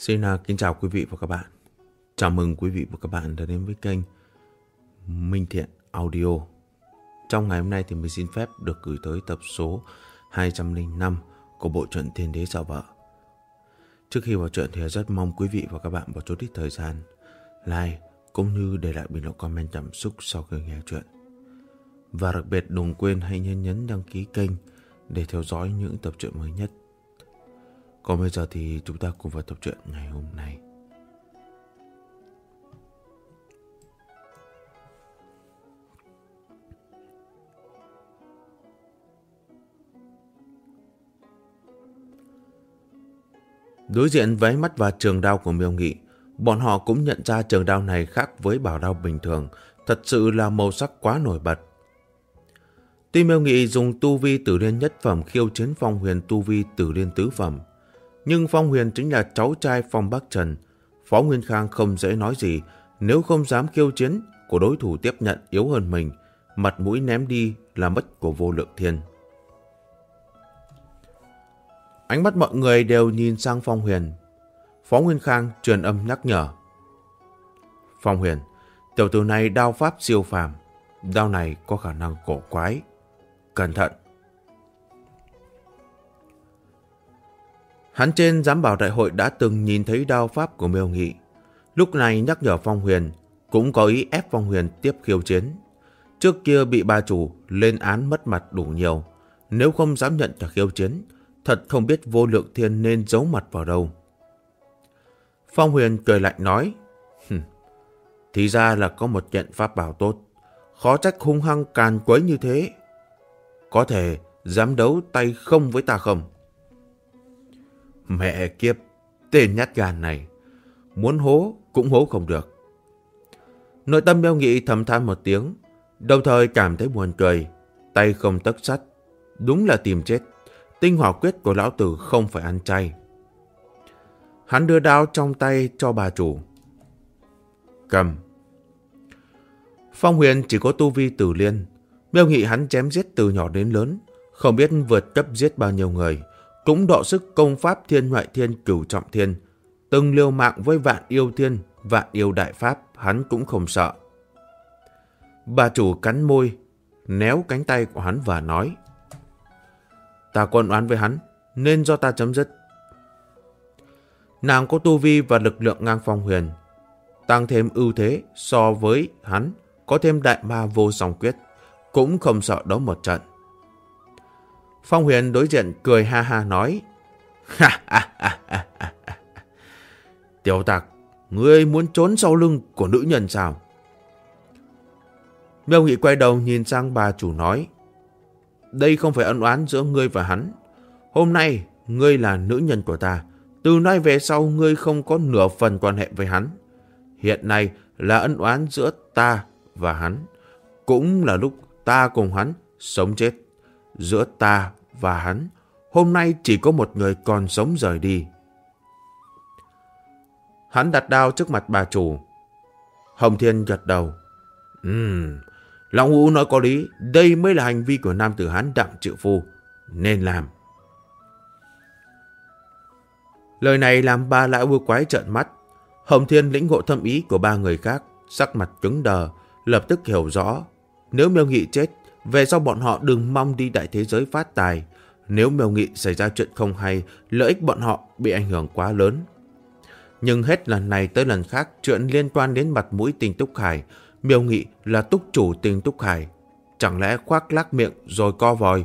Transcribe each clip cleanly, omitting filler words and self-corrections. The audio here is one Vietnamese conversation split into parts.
Xin kính chào quý vị và các bạn. Chào mừng quý vị và các bạn đã đến với kênh Minh Thiện Audio. Trong ngày hôm nay thì mình xin phép được gửi tới tập số 205 của bộ truyện Thiên Đế Sợ Vợ. Trước khi vào truyện thì rất mong quý vị và các bạn bỏ chút ít thời gian like cũng như để lại bình luận comment cảm xúc sau khi nghe truyện. Và đặc biệt đừng quên hãy nhấn đăng ký kênh để theo dõi những tập truyện mới nhất. Còn bây giờ thì chúng ta cùng vào tập truyện ngày hôm nay. Đối diện với ánh mắt và trường đao của Miêu Nghị, bọn họ cũng nhận ra trường đao này khác với bảo đao bình thường, thật sự là màu sắc quá nổi bật. Tuy Miêu Nghị dùng tu vi Tử Liên nhất phẩm khiêu chiến Phong Huyền tu vi Tử Liên tứ phẩm, nhưng Phong Huyền chính là cháu trai Phong Bắc Trần. Phó Nguyên Khang không dễ nói gì, nếu không dám khiêu chiến của đối thủ tiếp nhận yếu hơn mình, mặt mũi ném đi là mất của Vô Lượng Thiên. Ánh mắt mọi người đều nhìn sang Phong Huyền. Phó Nguyên Khang truyền âm nhắc nhở. Phong Huyền, tiểu tử này đao pháp siêu phàm, đao này có khả năng cổ quái, cẩn thận. Hắn trên giám bảo đại hội đã từng nhìn thấy đao pháp của Miêu Nghị, lúc này nhắc nhở Phong Huyền, cũng có ý ép Phong Huyền tiếp khiêu chiến. Trước kia bị bà chủ lên án mất mặt đủ nhiều, nếu không dám nhận cả khiêu chiến, thật không biết Vô Lượng Thiên nên giấu mặt vào đâu. Phong Huyền cười lạnh nói, thì ra là có một kiện pháp bảo tốt, khó trách hung hăng càn quấy như thế. Có thể dám đấu tay không với ta không? Mẹ kiếp, tên nhát gan này, muốn hố cũng hố không được. Nội tâm Miêu Nghị thầm than một tiếng, đồng thời cảm thấy buồn cười. Tay không tấc sắt, đúng là tìm chết. Tinh hỏa quyết của lão tử không phải ăn chay. Hắn đưa đao trong tay cho bà chủ. Cầm. Phong Huyền chỉ có tu vi Tử Liên. Miêu Nghị hắn chém giết từ nhỏ đến lớn, không biết vượt cấp giết bao nhiêu người, cũng đọ sức công pháp Thiên Ngoại Thiên Cửu Trọng Thiên, từng liều mạng với Vạn Yêu Thiên, Vạn Yêu Đại Pháp, hắn cũng không sợ. Bà chủ cắn môi, néo cánh tay của hắn và nói, ta có oán với hắn, nên do ta chấm dứt. Nàng có tu vi và lực lượng ngang Phong Huyền, tăng thêm ưu thế so với hắn, có thêm Đại Ma Vô Song Quyết, cũng không sợ đấu một trận. Phong Huyền đối diện cười ha ha nói, tiểu tặc, ngươi muốn trốn sau lưng của nữ nhân sao? Miêu Nghị quay đầu nhìn sang bà chủ nói, đây không phải ân oán giữa ngươi và hắn. Hôm nay ngươi là nữ nhân của ta, từ nay về sau ngươi không có nửa phần quan hệ với hắn. Hiện nay là ân oán giữa ta và hắn, cũng là lúc ta cùng hắn sống chết. Giữa ta và hắn, hôm nay chỉ có một người còn sống rời đi. Hắn đặt đao trước mặt bà chủ. Hồng Thiên gật đầu. Lão Ngũ nói có lý, đây mới là hành vi của nam tử Hán Đặng Triệu Phu, nên làm. Lời này làm ba lão yêu quái trợn mắt. Hồng Thiên lĩnh ngộ thâm ý của ba người khác, sắc mặt cứng đờ, lập tức hiểu rõ. Nếu Miêu Nghị chết, về sau bọn họ đừng mong đi đại thế giới phát tài. Nếu Miêu Nghị xảy ra chuyện không hay, lợi ích bọn họ bị ảnh hưởng quá lớn. Nhưng hết lần này tới lần khác, chuyện liên quan đến mặt mũi Tinh Túc Khải. Miêu Nghị là túc chủ Tinh Túc Khải, chẳng lẽ khoác lác miệng rồi co vòi?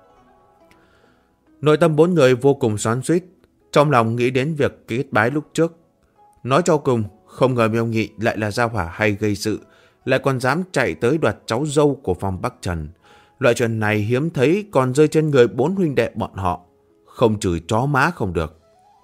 Nội tâm bốn người vô cùng xoắn xuýt, trong lòng nghĩ đến việc kết bái lúc trước. Nói cho cùng, không ngờ Miêu Nghị lại là gia hỏa hay gây sự, lại còn dám chạy tới đoạt cháu dâu của Phong Bắc Trần. Loại chuyện này hiếm thấy còn rơi trên người bốn huynh đệ bọn họ, không chửi chó má không được.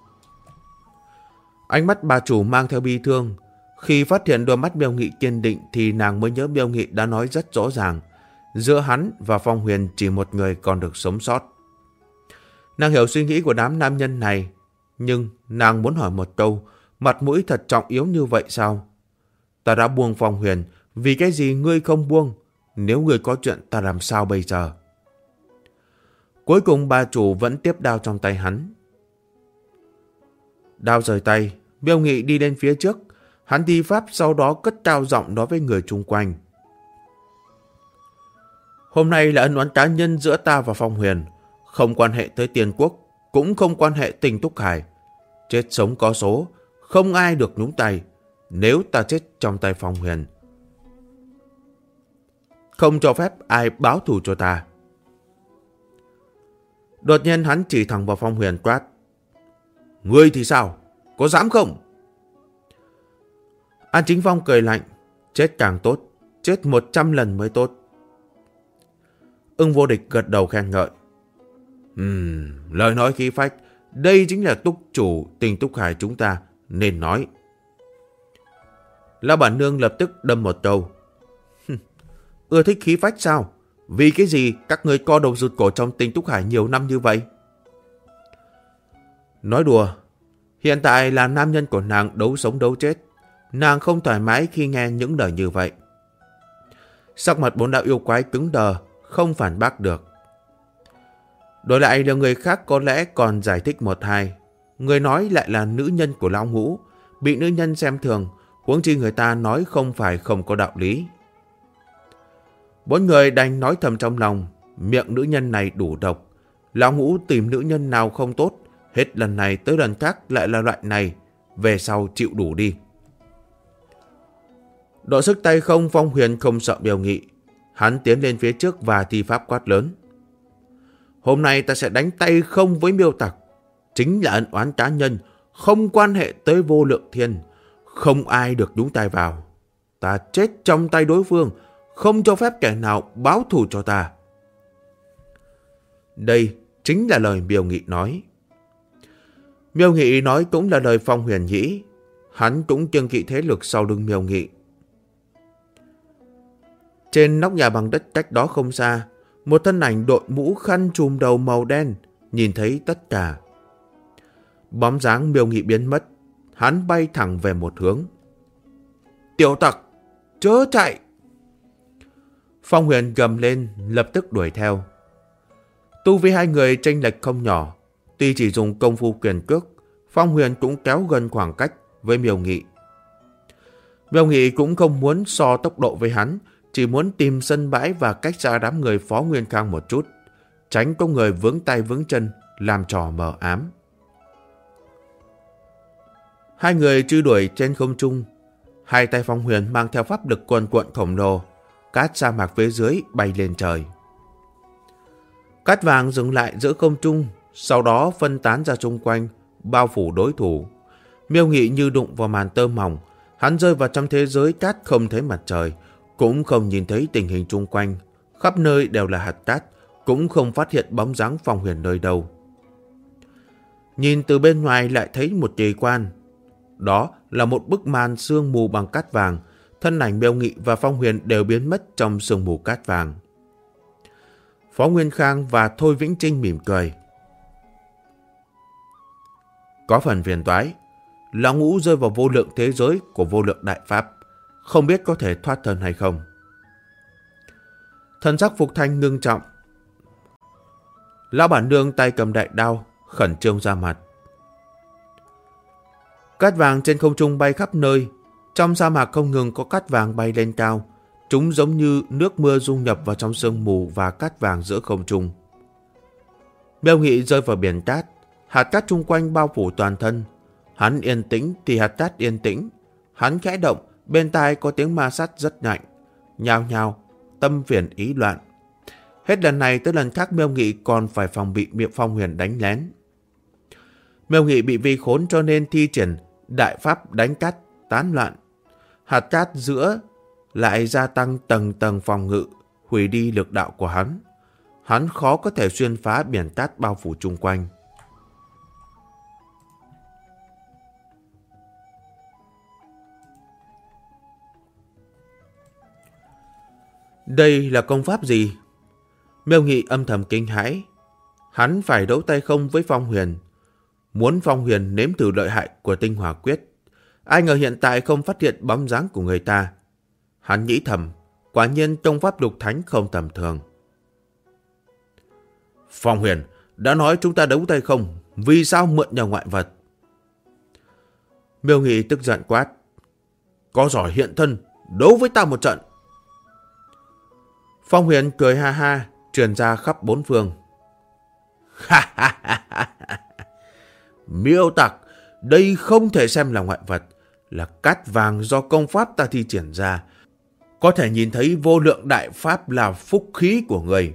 Ánh mắt bà chủ mang theo bi thương. Khi phát hiện đôi mắt Miêu Nghị kiên định thì nàng mới nhớ Miêu Nghị đã nói rất rõ ràng, giữa hắn và Phong Huyền chỉ một người còn được sống sót. Nàng hiểu suy nghĩ của đám nam nhân này, nhưng nàng muốn hỏi một câu, mặt mũi thật trọng yếu như vậy sao? Ta đã buông Phong Huyền, vì cái gì ngươi không buông? Nếu ngươi có chuyện ta làm sao bây giờ? Cuối cùng bà chủ vẫn tiếp đao trong tay hắn. Đao rời tay, Miêu Nghị đi lên phía trước. Hắn thi pháp sau đó cất cao giọng nói với người chung quanh. Hôm nay là ân oán cá nhân giữa ta và Phong Huyền, không quan hệ tới Tiên Quốc, cũng không quan hệ Tinh Túc Hải. Chết sống có số, không ai được nhúng tay. Nếu ta chết trong tay Phong Huyền, không cho phép ai báo thù cho ta. Đột nhiên hắn chỉ thẳng vào Phong Huyền quát. Ngươi thì sao? Có dám không? An Chính Phong cười lạnh. Chết càng tốt, chết 100 lần mới tốt. Ưng Vô Địch gật đầu khen ngợi. Lời nói khí phách, đây chính là túc chủ Tinh Túc Hải chúng ta nên nói. Lão bản nương lập tức đâm một câu. Ưa thích khí phách sao? Vì cái gì các ngươi co đầu rụt cổ trong Tinh Túc Hải nhiều năm như vậy? Nói đùa, hiện tại là nam nhân của nàng đấu sống đấu chết. Nàng không thoải mái khi nghe những lời như vậy. Sắc mặt 4 đạo yêu quái cứng đờ, không phản bác được. Đổi lại là người khác có lẽ còn giải thích một hai. Người nói lại là nữ nhân của Lão Ngũ, bị nữ nhân xem thường, huống chi người ta nói không phải không có đạo lý. 4 người đành nói thầm trong lòng, miệng nữ nhân này đủ độc. Lão Ngũ tìm nữ nhân nào không tốt, hết lần này tới lần khác lại là loại này, về sau chịu đủ đi. Độ sức tay không, Phong Huyền không sợ Miêu Nghị. Hắn tiến lên phía trước và thi pháp quát lớn. Hôm nay ta sẽ đánh tay không với Miêu Tặc. Chính là ân oán cá nhân, không quan hệ tới Vô Lượng Thiên. Không ai được nhúng tay vào. Ta chết trong tay đối phương, không cho phép kẻ nào báo thù cho ta. Đây chính là lời Miêu Nghị nói. Miêu Nghị nói cũng là lời Phong Huyền nghĩ. Hắn cũng kiêng kỵ thế lực sau lưng Miêu Nghị. Trên nóc nhà bằng đất cách đó không xa, một thân ảnh đội mũ khăn trùm đầu màu đen, nhìn thấy tất cả. Bóng dáng Miêu Nghị biến mất, hắn bay thẳng về một hướng. Tiểu tặc, chớ chạy! Phong Huyền gầm lên, lập tức đuổi theo. Tu vi hai người chênh lệch không nhỏ, tuy chỉ dùng công phu quyền cước, Phong Huyền cũng kéo gần khoảng cách với Miêu Nghị. Miêu Nghị cũng không muốn so tốc độ với hắn, chỉ muốn tìm sân bãi và cách xa đám người Phó Nguyên Khang một chút, tránh có người vướng tay vướng chân, làm trò mờ ám. Hai người truy đuổi trên không trung, hai tay Phong Huyền mang theo pháp lực cuồn cuộn khổng lồ, cát sa mạc phía dưới bay lên trời. Cát vàng dừng lại giữa không trung, sau đó phân tán ra xung quanh, bao phủ đối thủ. Miêu Nghị như đụng vào màn tơ mỏng, hắn rơi vào trong thế giới cát không thấy mặt trời, cũng không nhìn thấy tình hình chung quanh, khắp nơi đều là hạt cát, cũng không phát hiện bóng dáng Phong Huyền nơi đâu. Nhìn từ bên ngoài lại thấy một kỳ quan. Đó là một bức màn sương mù bằng cát vàng, thân ảnh Miêu Nghị và Phong Huyền đều biến mất trong sương mù cát vàng. Phó Nguyên Khang và Thôi Vĩnh Trinh mỉm cười. Có phần phiền toái, Lão Ngũ rơi vào vô lượng thế giới của vô lượng đại pháp, không biết có thể thoát thân hay không. Thần sắc Phục Thanh ngưng trọng. Lão bản nương tay cầm đại đao, khẩn trương ra mặt. Cát vàng trên không trung bay khắp nơi, trong sa mạc không ngừng có cát vàng bay lên cao, chúng giống như nước mưa dung nhập vào trong sương mù và cát vàng giữa không trung. Miêu Nghị rơi vào biển cát, hạt cát chung quanh bao phủ toàn thân. Hắn yên tĩnh thì hạt cát yên tĩnh, hắn khẽ động, bên tai có tiếng ma sát rất mạnh, nhao nhao, tâm phiền ý loạn. Hết lần này tới lần khác Miêu Nghị còn phải phòng bị miệng Phong Huyền đánh lén. Miêu Nghị bị vi khốn cho nên thi triển đại pháp đánh cát tán loạn. Hạt cát giữa lại gia tăng tầng tầng phòng ngự, hủy đi lực đạo của hắn. Hắn khó có thể xuyên phá biển cát bao phủ chung quanh. Đây là công pháp gì? Miêu Nghị âm thầm kinh hãi. Hắn phải đấu tay không với Phong Huyền, muốn Phong Huyền nếm thử lợi hại của tinh hỏa quyết. Ai ngờ hiện tại không phát hiện bóng dáng của người ta. Hắn nghĩ thầm, quả nhiên công pháp lục thánh không tầm thường. Phong Huyền đã nói chúng ta đấu tay không, vì sao mượn nhờ ngoại vật? Miêu Nghị tức giận quát. Có giỏi hiện thân, đấu với ta một trận. Phong Huyền cười ha ha, truyền ra khắp bốn phương. Miêu tặc, đây không thể xem là ngoại vật, là cát vàng do công pháp ta thi triển ra. Có thể nhìn thấy vô lượng đại pháp là phúc khí của người.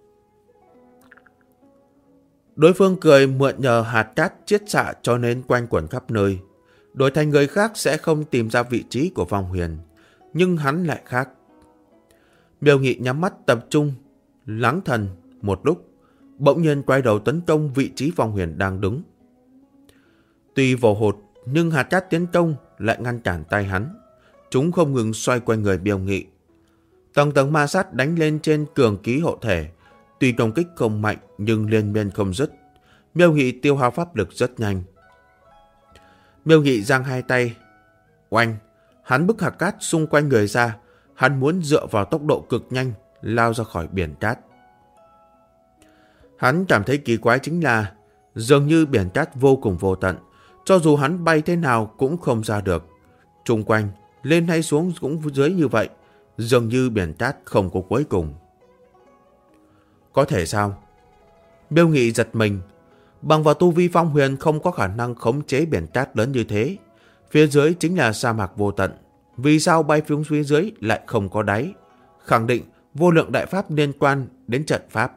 Đối phương cười mượn nhờ hạt cát chiết xạ cho nên quanh quẩn khắp nơi. Đổi thành người khác sẽ không tìm ra vị trí của Phong Huyền, nhưng hắn lại khác. Miêu Nghị nhắm mắt tập trung, lắng thần một lúc, bỗng nhiên quay đầu tấn công vị trí Phong Huyền đang đứng. Tuy vô hụt, nhưng hạt cát tiến công lại ngăn cản tay hắn. Chúng không ngừng xoay quanh người Miêu Nghị. Tầng tầng ma sát đánh lên trên cường ký hộ thể. Tuy công kích không mạnh nhưng liên miên không dứt. Miêu Nghị tiêu hao pháp lực rất nhanh. Miêu Nghị giang hai tay. Oanh! Hắn bức hạt cát xung quanh người ra. Hắn muốn dựa vào tốc độ cực nhanh lao ra khỏi biển cát. Hắn cảm thấy kỳ quái chính là dường như biển cát vô cùng vô tận. Cho dù hắn bay thế nào cũng không ra được. Trung quanh, lên hay xuống cũng dưới như vậy. Dường như biển cát không có cuối cùng. Có thể sao? Miêu Nghị giật mình. Bằng vào tu vi Phong Huyền không có khả năng khống chế biển cát lớn như thế. Phía dưới chính là sa mạc vô tận. Vì sao bay xuống phía dưới lại không có đáy? Khẳng định vô lượng đại pháp liên quan đến trận pháp.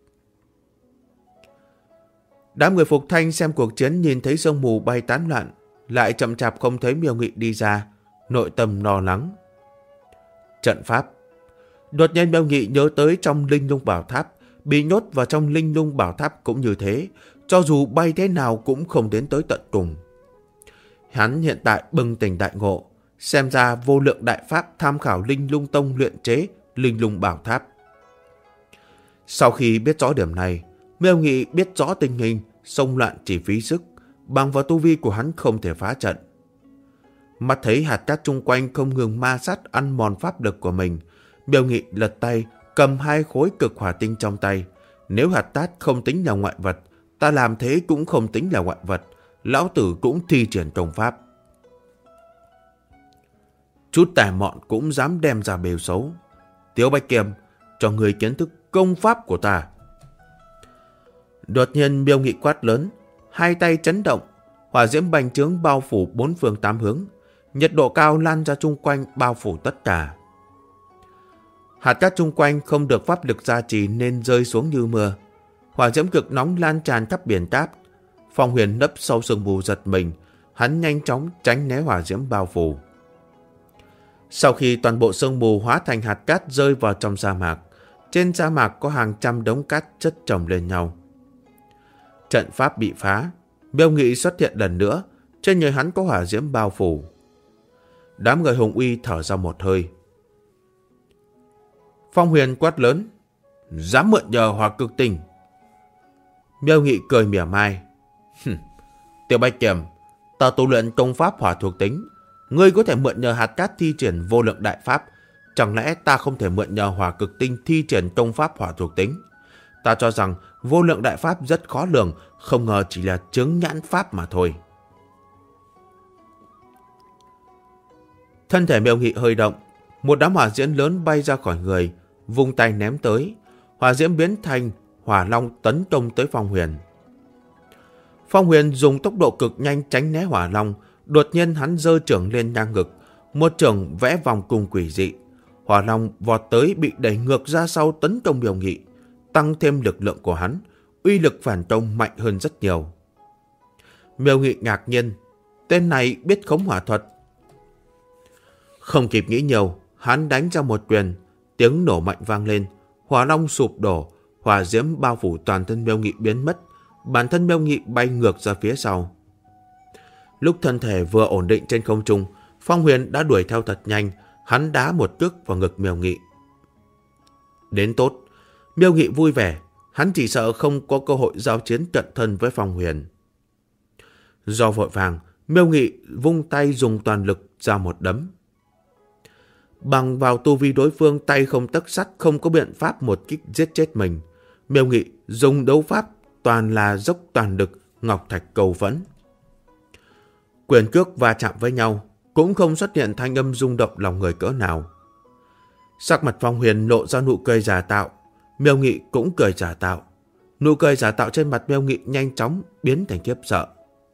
Đám người Phục Thanh xem cuộc chiến nhìn thấy sương mù bay tán loạn, lại chậm chạp không thấy Miêu Nghị đi ra, nội tâm lo lắng. Trận pháp. Đột nhiên Miêu Nghị nhớ tới trong Linh Lung Bảo Tháp, bị nhốt vào trong Linh Lung Bảo Tháp cũng như thế, cho dù bay thế nào cũng không đến tới tận cùng. Hắn hiện tại bừng tỉnh đại ngộ, xem ra vô lượng đại pháp tham khảo Linh Lung Tông luyện chế Linh Lung Bảo Tháp. Sau khi biết rõ điểm này, Miêu Nghị biết rõ tình hình, xông loạn chỉ phí sức, bằng vào tu vi của hắn không thể phá trận. Mắt thấy hạt cát chung quanh không ngừng ma sát ăn mòn pháp lực của mình, Miêu Nghị lật tay, cầm hai khối cực hỏa tinh trong tay. Nếu hạt cát không tính là ngoại vật, ta làm thế cũng không tính là ngoại vật, lão tử cũng thi triển công pháp. Chút tài mọn cũng dám đem ra bêu xấu. Tiếu Bạch Kiềm, cho người kiến thức công pháp của ta. Đột nhiên Miêu Nghị quát lớn, hai tay chấn động, hỏa diễm bành trướng bao phủ bốn phương tám hướng, nhiệt độ cao lan ra chung quanh bao phủ tất cả. Hạt cát chung quanh không được pháp lực gia trì nên rơi xuống như mưa. Hỏa diễm cực nóng lan tràn khắp biển cát. Phong Huyền nấp sau sương mù giật mình, hắn nhanh chóng tránh né hỏa diễm bao phủ. Sau khi toàn bộ sương mù hóa thành hạt cát rơi vào trong sa mạc, trên sa mạc có hàng trăm đống cát chất chồng lên nhau. Trận pháp bị phá, Miêu Nghị xuất hiện lần nữa, trên người hắn có hỏa diễm bao phủ. Đám người Hùng Uy thở ra một hơi. Phong Huyền quát lớn, dám mượn nhờ hỏa cực tinh. Miêu Nghị cười mỉa mai. Tiểu Bạch Kiềm, ta tu luyện công pháp hỏa thuộc tính, ngươi có thể mượn nhờ hạt cát thi triển vô lượng đại pháp, chẳng lẽ ta không thể mượn nhờ hỏa cực tinh thi triển công pháp hỏa thuộc tính? Ta cho rằng vô lượng đại pháp rất khó lường, không ngờ chỉ là chướng nhãn pháp mà thôi. Thân thể Miêu Nghị hơi động, một đám hỏa diễm lớn bay ra khỏi người, vung tay ném tới. Hỏa diễm biến thành hỏa long tấn công tới Phong Huyền. Phong Huyền dùng tốc độ cực nhanh tránh né hỏa long, đột nhiên hắn giơ chưởng lên ngang ngực, một chưởng vẽ vòng cung quỷ dị. Hỏa long vọt tới bị đẩy ngược ra sau tấn công Miêu Nghị, tăng thêm lực lượng của hắn, uy lực phản công mạnh hơn rất nhiều. Miêu Nghị ngạc nhiên, tên này biết khống hỏa thuật. Không kịp nghĩ nhiều, hắn đánh ra một quyền, tiếng nổ mạnh vang lên, hỏa long sụp đổ, hỏa diễm bao phủ toàn thân Miêu Nghị biến mất, bản thân Miêu Nghị bay ngược ra phía sau. Lúc thân thể vừa ổn định trên không trung, Phong Huyền đã đuổi theo thật nhanh, hắn đá một cước vào ngực Miêu Nghị. Đến tốt, Miêu Nghị vui vẻ, hắn chỉ sợ không có cơ hội giao chiến cận thân với Phong Huyền. Do vội vàng, Miêu Nghị vung tay dùng toàn lực ra một đấm. Bằng vào tu vi đối phương tay không tấc sắt, không có biện pháp một kích giết chết mình. Miêu Nghị dùng đấu pháp toàn là dốc toàn lực, ngọc thạch cầu vẫn. Quyền cước va chạm với nhau, cũng không xuất hiện thanh âm rung động lòng người cỡ nào. Sắc mặt Phong Huyền lộ ra nụ cười giả tạo, Miêu Nghị cũng cười giả tạo. Nụ cười giả tạo trên mặt Miêu Nghị nhanh chóng biến thành khiếp sợ.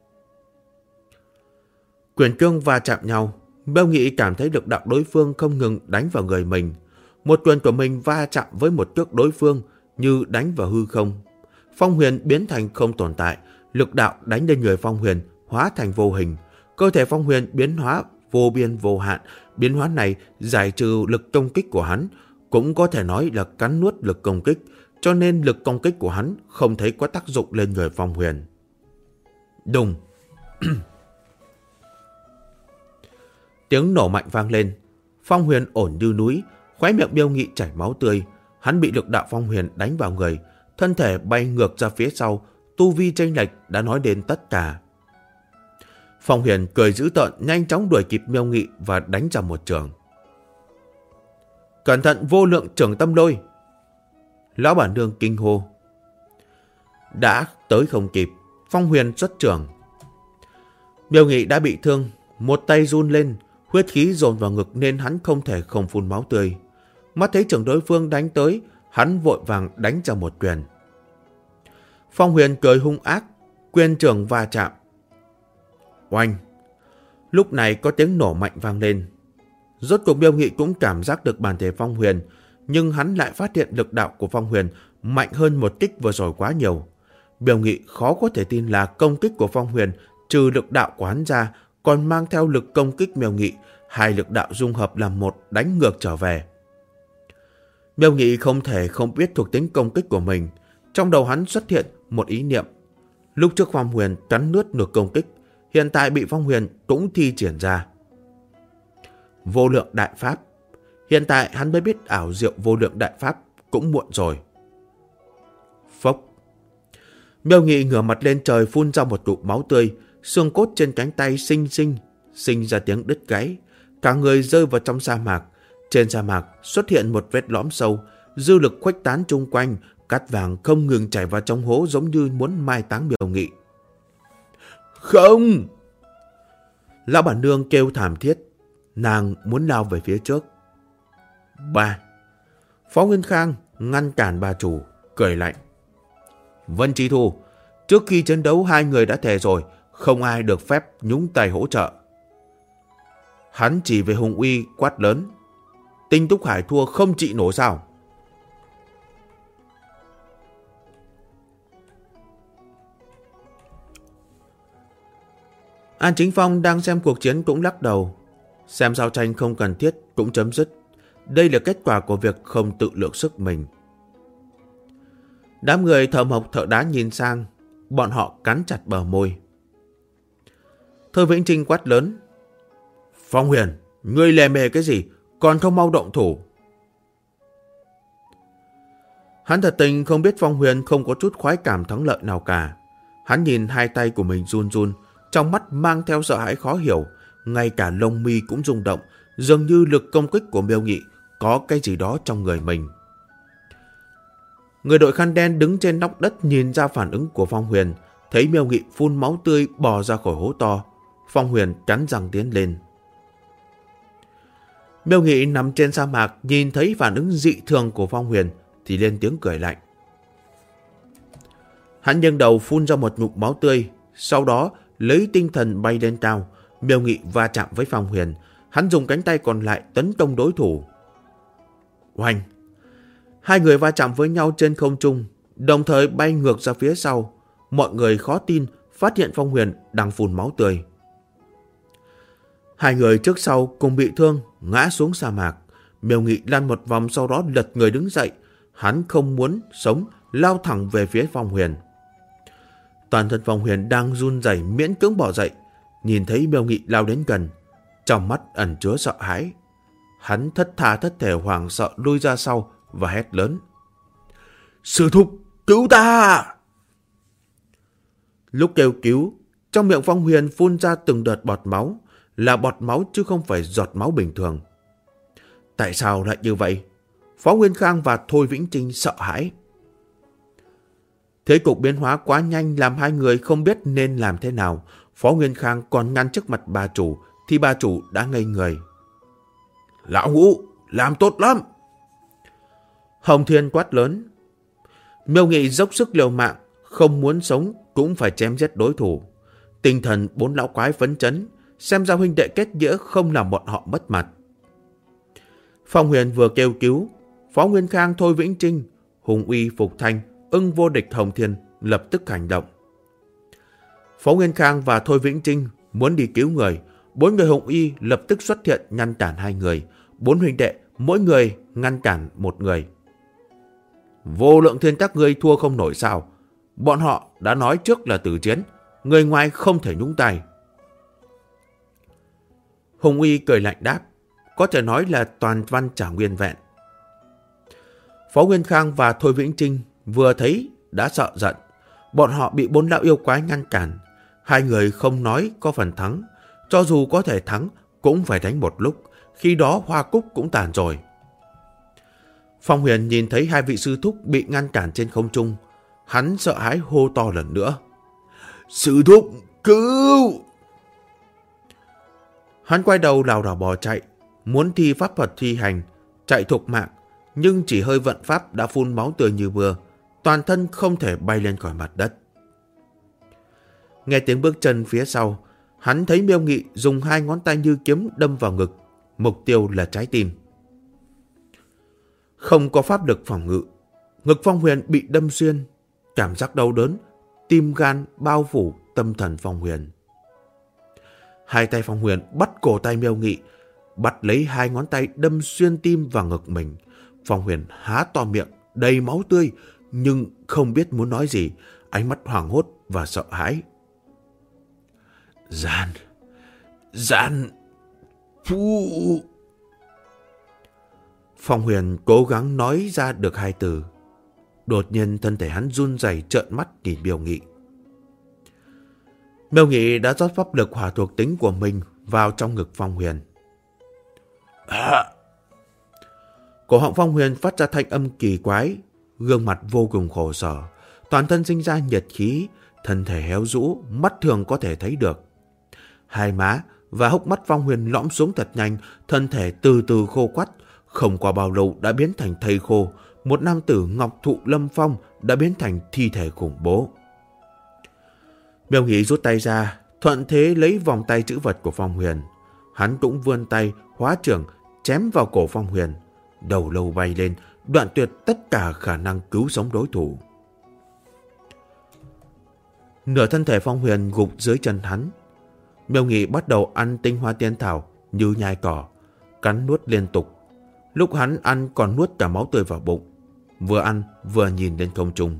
Quyền cương va chạm nhau, Miêu Nghị cảm thấy lực đạo đối phương không ngừng đánh vào người mình. Một quyền của mình va chạm với một cước đối phương như đánh vào hư không. Phong Huyền biến thành không tồn tại, lực đạo đánh lên người Phong Huyền hóa thành vô hình. Cơ thể Phong Huyền biến hóa vô biên vô hạn, biến hóa này giải trừ lực công kích của hắn, cũng có thể nói là cắn nuốt lực công kích, cho nên lực công kích của hắn không thấy có tác dụng lên người Phong Huyền. Đùng! Tiếng nổ mạnh vang lên, Phong Huyền ổn như núi, khóe miệng Miêu Nghị chảy máu tươi. Hắn bị lực đạo Phong Huyền đánh vào người, thân thể bay ngược ra phía sau, tu vi chênh lệch đã nói đến tất cả. Phong Huyền cười dữ tợn, nhanh chóng đuổi kịp Miêu Nghị và đánh ra một trường. Cẩn thận vô lượng trưởng tâm lôi! Lão bản nương kinh hô. Đã tới không kịp, Phong Huyền xuất trường. Miêu Nghị đã bị thương, một tay run lên, huyết khí dồn vào ngực nên hắn không thể không phun máu tươi. Mắt thấy trưởng đối phương đánh tới, hắn vội vàng đánh ra một quyền. Phong Huyền cười hung ác, quyền trường va chạm. Oanh! Lúc này có tiếng nổ mạnh vang lên. Rốt cuộc Miêu Nghị cũng cảm giác được bản thể Phong Huyền, nhưng hắn lại phát hiện lực đạo của Phong Huyền mạnh hơn một kích vừa rồi quá nhiều. Miêu Nghị khó có thể tin là công kích của Phong Huyền trừ lực đạo của hắn ra còn mang theo lực công kích Miêu Nghị, hai lực đạo dung hợp làm một đánh ngược trở về. Miêu Nghị không thể không biết thuộc tính công kích của mình. Trong đầu hắn xuất hiện một ý niệm. Lúc trước Phong Huyền cắn nuốt lực công kích, hiện tại bị Phong Huyền cũng thi triển ra. Vô lượng đại pháp. Hiện tại hắn mới biết ảo diệu vô lượng đại pháp cũng muộn rồi. Phốc. Miêu Nghị ngửa mặt lên trời phun ra một ngụm máu tươi, xương cốt trên cánh tay sinh ra tiếng đứt gãy. Cả người rơi vào trong sa mạc. Trên sa mạc xuất hiện một vết lõm sâu, dư lực khuếch tán chung quanh, cát vàng không ngừng chảy vào trong hố giống như muốn mai táng Miêu Nghị. Không! Lão bản nương kêu thảm thiết, nàng muốn lao về phía trước. Ba! Phó Nguyên Khang ngăn cản bà chủ, cười lạnh. Vân Chi Thu, trước khi chiến đấu hai người đã thề rồi, không ai được phép nhúng tay hỗ trợ. Hắn chỉ về Hùng Uy quát lớn. Tinh Túc Hải thua không trị nổi sao? An Chính Phong đang xem cuộc chiến cũng lắc đầu. Xem giao tranh không cần thiết cũng chấm dứt. Đây là kết quả của việc không tự lượng sức mình. Đám người thợ mộc thợ đá nhìn sang, bọn họ cắn chặt bờ môi. Thôi Vĩnh Trinh quát lớn. Phong Huyền, ngươi lề mề cái gì, còn không mau động thủ. Hắn thật tình không biết Phong Huyền không có chút khoái cảm thắng lợi nào cả. Hắn nhìn hai tay của mình run run, trong mắt mang theo sợ hãi khó hiểu, ngay cả lông mi cũng rung động, dường như lực công kích của Miêu Nghị có cái gì đó trong người mình. Người đội khăn đen đứng trên nóc đất nhìn ra phản ứng của Phong Huyền, thấy Miêu Nghị phun máu tươi bò ra khỏi hố to. Phong Huyền cắn răng tiến lên. Miêu Nghị nằm trên sa mạc nhìn thấy phản ứng dị thường của Phong Huyền thì lên tiếng cười lạnh. Hắn nghiêng đầu phun ra một ngụm máu tươi, sau đó lấy tinh thần bay lên cao. Miêu Nghị va chạm với Phong Huyền, hắn dùng cánh tay còn lại tấn công đối thủ. Oanh! Hai người va chạm với nhau trên không trung, đồng thời bay ngược ra phía sau. Mọi người khó tin phát hiện Phong Huyền đang phun máu tươi. Hai người trước sau cùng bị thương, ngã xuống sa mạc. Miêu Nghị lăn một vòng sau đó lật người đứng dậy. Hắn không muốn sống, lao thẳng về phía Phong Huyền. Toàn thân Phong Huyền đang run rẩy miễn cưỡng bỏ dậy, nhìn thấy Miêu Nghị lao đến gần, trong mắt ẩn chứa sợ hãi. Hắn thất thể hoảng sợ lui ra sau và hét lớn. Sư thúc, cứu ta! Lúc kêu cứu, trong miệng Phong Huyền phun ra từng đợt bọt máu, là bọt máu chứ không phải giọt máu bình thường. Tại sao lại như vậy? Phó Nguyên Khang và Thôi Vĩnh Trinh sợ hãi. Thế cục biến hóa quá nhanh làm hai người không biết nên làm thế nào. Phó Nguyên Khang còn ngăn trước mặt bà chủ thì bà chủ đã ngây người. Lão Ngũ, làm tốt lắm! Hồng Thiên quát lớn. Miêu Nghị dốc sức liều mạng, không muốn sống cũng phải chém giết đối thủ. Tinh thần 4 lão quái phấn chấn, xem ra huynh đệ kết nghĩa không làm bọn họ mất mặt. Phong Huyền vừa kêu cứu, Phó Nguyên Khang, Thôi Vĩnh Trinh, Hùng Uy, Phục Thanh, Ưng Vô Địch, Hồng Thiên lập tức hành động. Phó Nguyên Khang và Thôi Vĩnh Trinh muốn đi cứu người, 4 người Hùng Uy lập tức xuất hiện ngăn cản 2 người, 4 huynh đệ mỗi người ngăn cản 1 người. Vô Lượng Thiên các ngươi thua không nổi sao? Bọn họ đã nói trước là tử chiến, người ngoài không thể nhúng tay. Hùng Uy cười lạnh đáp, có thể nói là toàn văn trả nguyên vẹn. Phó Nguyên Khang và Thôi Vĩnh Trinh vừa thấy đã sợ giận. Bọn họ bị 4 lão yêu quái ngăn cản. 2 người không nói có phần thắng. Cho dù có thể thắng cũng phải đánh một lúc. Khi đó hoa cúc cũng tàn rồi. Phong Huyền nhìn thấy 2 vị sư thúc bị ngăn cản trên không trung. Hắn sợ hãi hô to lần nữa. Sư thúc, cứu! Hắn quay đầu lảo đảo bò chạy. Muốn thi pháp thuật thi hành, chạy thục mạng. Nhưng chỉ hơi vận pháp đã phun máu tươi như mưa. Toàn thân không thể bay lên khỏi mặt đất. Nghe tiếng bước chân phía sau, hắn thấy Miêu Nghị dùng 2 ngón tay như kiếm đâm vào ngực. Mục tiêu là trái tim. Không có pháp lực phòng ngự. Ngực Phong Huyền bị đâm xuyên. Cảm giác đau đớn, tim gan bao phủ tâm thần Phong Huyền. 2 tay Phong Huyền bắt cổ tay Miêu Nghị, bắt lấy 2 ngón tay đâm xuyên tim vào ngực mình. Phong Huyền há to miệng, đầy máu tươi, nhưng không biết muốn nói gì, ánh mắt hoảng hốt và sợ hãi. Gian phu. Phong Huyền cố gắng nói ra được 2 từ. Đột nhiên thân thể hắn run rẩy, trợn mắt nhìn Miêu Nghị. Miêu Nghị đã rót pháp lực hỏa thuộc tính của mình vào trong ngực Phong Huyền. Cổ họng Phong Huyền phát ra thanh âm kỳ quái, gương mặt vô cùng khổ sở, toàn thân sinh ra nhiệt khí, thân thể héo rũ, mắt thường có thể thấy được. 2 má và hốc mắt Phong Huyền lõm xuống thật nhanh, thân thể từ từ khô quắt, không qua bao lâu đã biến thành thây khô. Một nam tử ngọc thụ lâm phong đã biến thành thi thể khủng bố. Miêu Nghị rút tay ra, thuận thế lấy vòng tay trữ vật của Phong Huyền. Hắn cũng vươn tay, hóa trưởng, chém vào cổ Phong Huyền. Đầu lâu bay lên, đoạn tuyệt tất cả khả năng cứu sống đối thủ. Nửa thân thể Phong Huyền gục dưới chân hắn. Miêu Nghị bắt đầu ăn tinh hoa tiên thảo như nhai cỏ, cắn nuốt liên tục. Lúc hắn ăn còn nuốt cả máu tươi vào bụng, vừa ăn vừa nhìn lên không trung.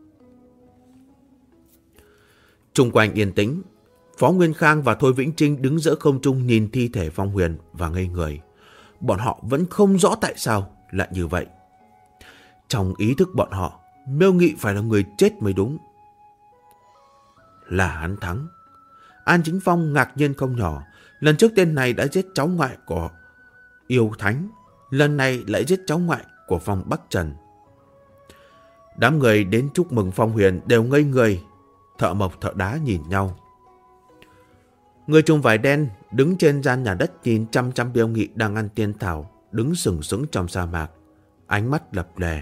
Trung quanh yên tĩnh, Phó Nguyên Khang và Thôi Vĩnh Trinh đứng giữa không trung nhìn thi thể Phong Huyền và ngây người. Bọn họ vẫn không rõ tại sao lại như vậy. Trong ý thức bọn họ, Miêu Nghị phải là người chết mới đúng. Là hắn thắng. An Chính Phong ngạc nhiên không nhỏ. Lần trước tên này đã giết cháu ngoại của Yêu Thánh, lần này lại giết cháu ngoại của Phong Bắc Trần. Đám người đến chúc mừng Phong Huyền đều ngây người. Thợ mộc thợ đá nhìn nhau. Người trùm vải đen đứng trên gian nhà đất nhìn chăm chăm Miêu Nghị đang ăn tiên thảo, đứng sừng sững trong sa mạc, ánh mắt lập lè.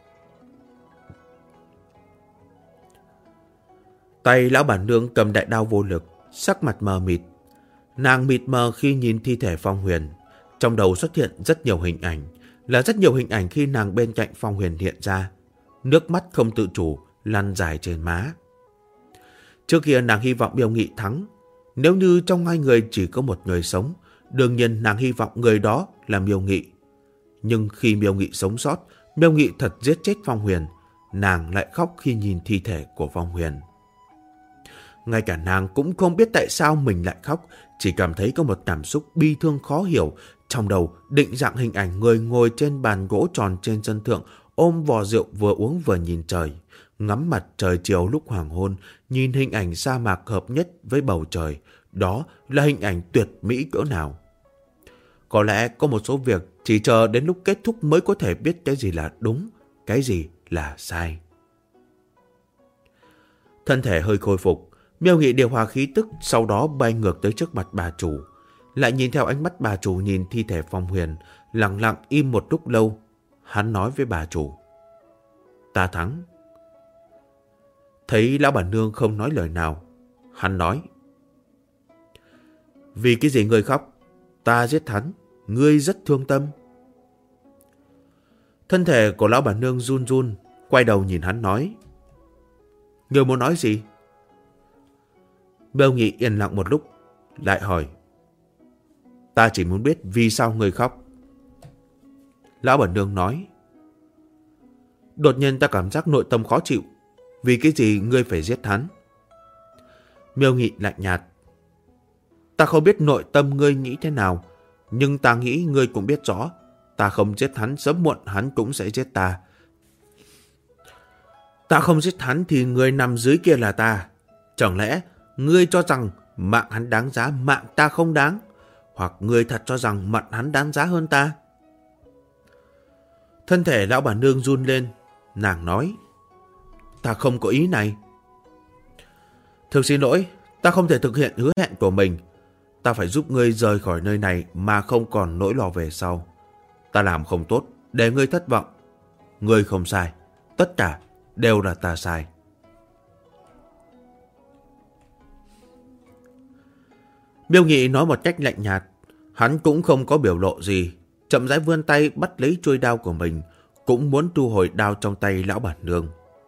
Tay lão bản nương cầm đại đao vô lực, sắc mặt mờ mịt. Nàng mịt mờ khi nhìn thi thể Phong Huyền. Trong đầu xuất hiện rất nhiều hình ảnh, là rất nhiều hình ảnh khi nàng bên cạnh Phong Huyền hiện ra. Nước mắt không tự chủ lăn dài trên má. Trước kia nàng hy vọng Miêu Nghị thắng. Nếu như trong 2 người chỉ có một người sống, đương nhiên nàng hy vọng người đó là Miêu Nghị. Nhưng khi Miêu Nghị sống sót, Miêu Nghị thật giết chết Phong Huyền, nàng lại khóc khi nhìn thi thể của Phong Huyền. Ngay cả nàng cũng không biết tại sao mình lại khóc, chỉ cảm thấy có một cảm xúc bi thương khó hiểu. Trong đầu định dạng hình ảnh người ngồi trên bàn gỗ tròn trên sân thượng, ôm vò rượu vừa uống vừa nhìn trời, ngắm mặt trời chiều lúc hoàng hôn, nhìn hình ảnh sa mạc hợp nhất với bầu trời. Đó là hình ảnh tuyệt mỹ cỡ nào. Có lẽ có một số việc chỉ chờ đến lúc kết thúc mới có thể biết cái gì là đúng, cái gì là sai. Thân thể hơi khôi phục, Miêu Nghị điều hòa khí tức, sau đó bay ngược tới trước mặt bà chủ. Lại nhìn theo ánh mắt bà chủ nhìn thi thể Phong Huyền, lặng lặng im một lúc lâu. Hắn nói với bà chủ: "Ta thắng." Thấy lão bản nương không nói lời nào, hắn nói: "Vì cái gì ngươi khóc? Ta giết hắn, ngươi rất thương tâm." Thân thể của lão bản nương run run, quay đầu nhìn hắn nói: "Ngươi muốn nói gì?" Miêu Nghị yên lặng một lúc, lại hỏi: "Ta chỉ muốn biết vì sao ngươi khóc." Lão bản nương nói: "Đột nhiên ta cảm giác nội tâm khó chịu. Vì cái gì ngươi phải giết hắn?" Miêu Nghị lạnh nhạt: "Ta không biết nội tâm ngươi nghĩ thế nào, nhưng ta nghĩ ngươi cũng biết rõ. Ta không giết hắn, sớm muộn hắn cũng sẽ giết ta. Ta không giết hắn thì người nằm dưới kia là ta. Chẳng lẽ ngươi cho rằng mạng hắn đáng giá, mạng ta không đáng? Hoặc ngươi thật cho rằng mạng hắn đáng giá hơn ta?" Thân thể lão bản nương run lên, nàng nói: "Ta không có ý này." "Thực xin lỗi, ta không thể thực hiện hứa hẹn của mình. Ta phải giúp ngươi rời khỏi nơi này mà không còn nỗi lo về sau. Ta làm không tốt để ngươi thất vọng. Ngươi không sai, tất cả đều là ta sai." Miêu Nghị nói một cách lạnh nhạt. Hắn cũng không có biểu lộ gì, chậm rãi vươn tay bắt lấy chuôi đao của mình, cũng muốn thu hồi đao trong tay lão bản nương.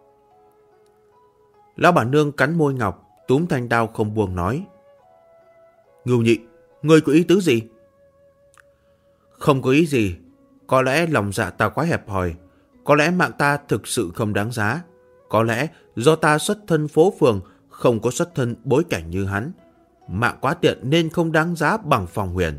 Lão bản nương cắn môi ngọc, túm thanh đao không buông nói: "Ngưu Nhị, ngươi có ý tứ gì?" "Không có ý gì. Có lẽ lòng dạ ta quá hẹp hòi. Có lẽ mạng ta thực sự không đáng giá. Có lẽ do ta xuất thân phố phường, không có xuất thân bối cảnh như hắn. Mạng quá tiện nên không đáng giá bằng Phong Huyền."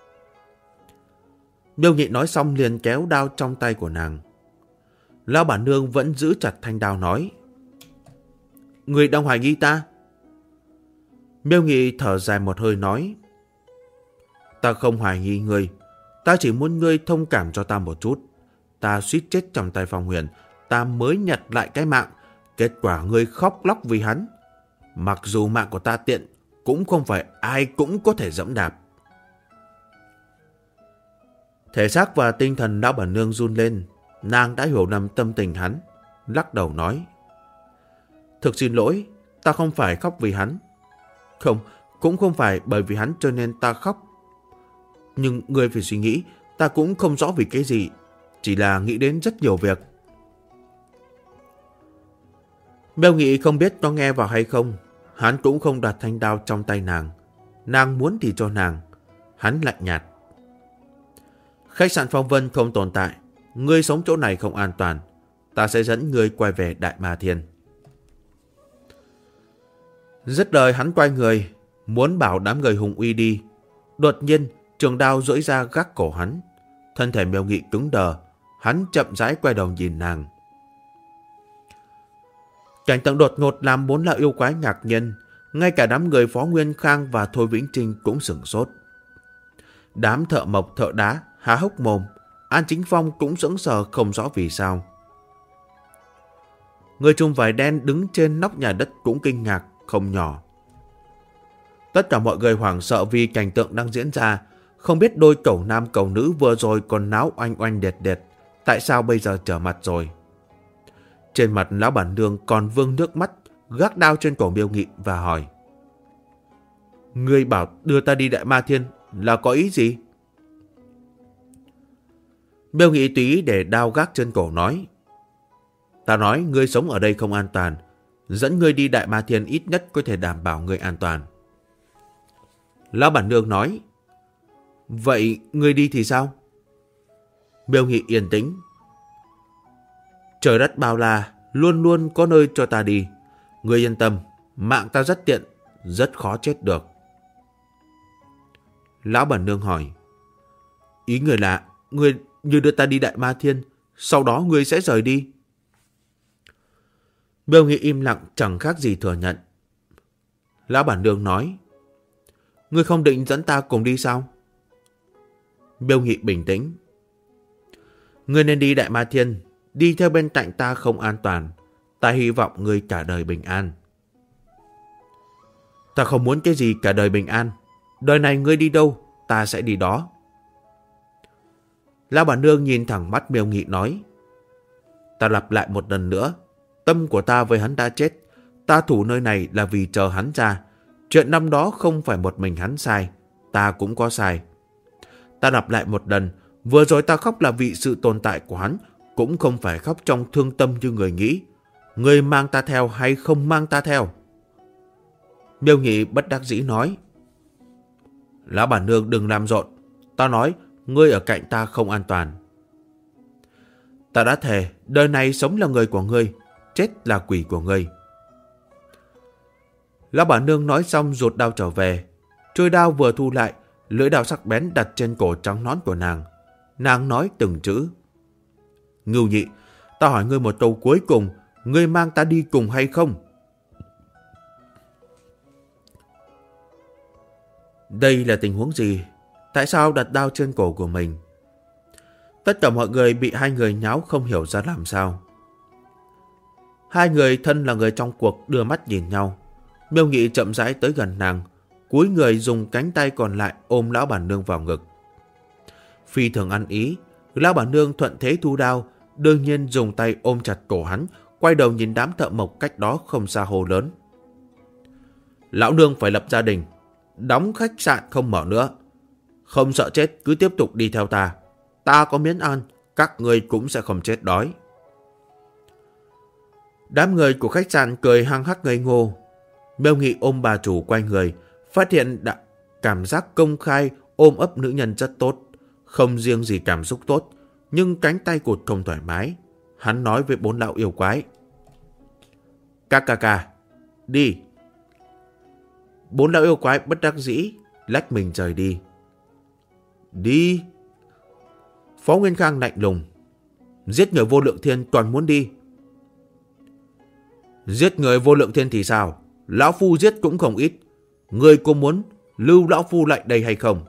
Miêu Nghị nói xong liền kéo đao trong tay của nàng. Lão bản nương vẫn giữ chặt thanh đao nói: "Ngươi đang hoài nghi ta?" Miêu Nghị thở dài một hơi nói: "Ta không hoài nghi ngươi. Ta chỉ muốn ngươi thông cảm cho ta một chút. Ta suýt chết trong tay Phong Huyền, ta mới nhặt lại cái mạng. Kết quả ngươi khóc lóc vì hắn. Mặc dù mạng của ta tiện, cũng không phải ai cũng có thể dẫm đạp." Thể xác và tinh thần lão bản nương run lên. Nàng đã hiểu lầm tâm tình hắn, lắc đầu nói: "Thực xin lỗi, ta không phải khóc vì hắn. Không, cũng không phải bởi vì hắn cho nên ta khóc. Nhưng ngươi phải suy nghĩ, ta cũng không rõ vì cái gì, chỉ là nghĩ đến rất nhiều việc." Miêu Nghị không biết có nghe vào hay không. Hắn cũng không đặt thanh đao trong tay nàng. Nàng muốn thì cho nàng. Hắn lạnh nhạt: "Khách sạn Phong Vân không tồn tại. Ngươi sống chỗ này không an toàn. Ta sẽ dẫn ngươi quay về Đại Ma Thiên." Dứt lời hắn quay người, muốn bảo đám người hùng uy đi. Đột nhiên, trường đao duỗi ra gác cổ hắn. Thân thể Miêu Nghị cứng đờ. Hắn chậm rãi quay đầu nhìn nàng. Cảnh tượng đột ngột làm bốn lão yêu quái ngạc nhiên. Ngay cả đám người Phó Nguyên Khang và Thôi Vĩnh Trinh cũng sửng sốt. Đám thợ mộc thợ đá há hốc mồm. An Chính Phong cũng sững sờ không rõ vì sao. Người trùm vải đen đứng trên nóc nhà đất cũng kinh ngạc không nhỏ. Tất cả mọi người hoảng sợ vì cảnh tượng đang diễn ra. Không biết đôi cẩu nam cẩu nữ vừa rồi còn náo oanh oanh đệt đệt, tại sao bây giờ trở mặt rồi? Trên mặt lão bản nương còn vương nước mắt, gác đao trên cổ Miêu Nghị và hỏi: "Ngươi bảo đưa ta đi Đại Ma Thiên là có ý gì?" Miêu Nghị tùy ý để đao gác trên cổ nói: "Ta nói ngươi sống ở đây không an toàn. Dẫn ngươi đi Đại Ma Thiên ít nhất có thể đảm bảo ngươi an toàn." Lão bản nương nói: "Vậy ngươi đi thì sao?" Miêu Nghị yên tĩnh: "Trời đất bao la, luôn luôn có nơi cho ta đi. Ngươi yên tâm, mạng ta rất tiện, rất khó chết được." Lão bản nương hỏi: "Ý ngươi là ngươi như đưa ta đi Đại Ma Thiên, sau đó ngươi sẽ rời đi?" Miêu Nghị im lặng chẳng khác gì thừa nhận. Lão bản nương nói: "Ngươi không định dẫn ta cùng đi sao?" Miêu Nghị bình tĩnh: "Ngươi nên đi Đại Ma Thiên, đi theo bên cạnh ta không an toàn. Ta hy vọng ngươi cả đời bình an." Ta không muốn cái gì cả đời bình an. Đời này ngươi đi đâu, ta sẽ đi đó. Lão bản nương nhìn thẳng mắt Miêu Nghị nói. Ta lặp lại một lần nữa. Tâm của ta với hắn đã chết. Ta thủ nơi này là vì chờ hắn ra. Chuyện năm đó không phải một mình hắn sai. Ta cũng có sai. Ta lặp lại một lần. Vừa rồi ta khóc là vì sự tồn tại của hắn. Cũng không phải khóc trong thương tâm như người nghĩ. Ngươi mang ta theo hay không mang ta theo? Miêu Nghị bất đắc dĩ nói. Lão bản nương đừng làm rộn. Ta nói ngươi ở cạnh ta không an toàn. Ta đã thề đời này sống là người của ngươi, chết là quỷ của ngươi. Lão bản nương nói xong rụt đao trở về. Trôi đao vừa thu lại, lưỡi đao sắc bén đặt trên cổ trắng nõn của nàng. Nàng nói từng chữ. Ngưu Nhị, ta hỏi ngươi một câu cuối cùng, ngươi mang ta đi cùng hay không? Đây là tình huống gì? Tại sao đặt đao trên cổ của mình? Tất cả mọi người bị hai người nháo không hiểu ra làm sao. Hai người thân là người trong cuộc đưa mắt nhìn nhau. Miêu Nghị chậm rãi tới gần nàng, cúi người dùng cánh tay còn lại ôm lão bản nương vào ngực. Phi thường ăn ý, lão bản nương thuận thế thu đao, đương nhiên dùng tay ôm chặt cổ hắn, quay đầu nhìn đám thợ mộc cách đó không xa hô lớn. Lão nương phải lập gia đình, đóng khách sạn không mở nữa. Không sợ chết cứ tiếp tục đi theo ta. Ta có miếng ăn, các người cũng sẽ không chết đói. Đám người của khách sạn cười hăng hắc ngây ngô. Miêu Nghị ôm bà chủ quay người, phát hiện cảm giác công khai ôm ấp nữ nhân rất tốt. Không riêng gì cảm xúc tốt, nhưng cánh tay cụt không thoải mái. Hắn nói với bốn lão yêu quái. Ca, đi. Bốn lão yêu quái bất đắc dĩ, lách mình rời đi. Đi. Phó Nguyên Khang lạnh lùng. Giết người Vô Lượng Thiên còn muốn đi. Giết người Vô Lượng Thiên thì sao? Lão Phu giết cũng không ít. Người có muốn lưu Lão Phu lại đây hay không?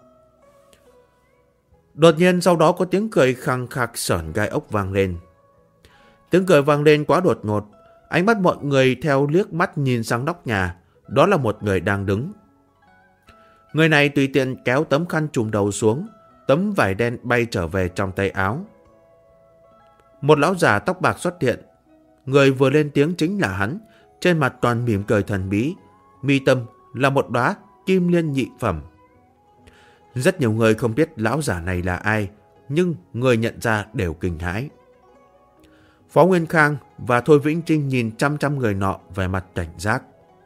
Đột nhiên sau đó có tiếng cười khăng khạc sởn gai ốc vang lên. Tiếng cười vang lên quá đột ngột. Ánh mắt mọi người theo liếc mắt nhìn sang nóc nhà. Đó là một người đang đứng. Người này tùy tiện kéo tấm khăn trùm đầu xuống. Tấm vải đen bay trở về trong tay áo. Một lão già tóc bạc xuất hiện. Người vừa lên tiếng chính là hắn. Trên mặt toàn mỉm cười thần bí. Mi tâm là một đóa kim liên nhị phẩm. Rất nhiều người không biết lão giả này là ai, nhưng người nhận ra đều kinh hãi. Phó Nguyên Khang và Thôi Vĩnh Trinh nhìn chăm chăm người nọ về mặt cảnh giác.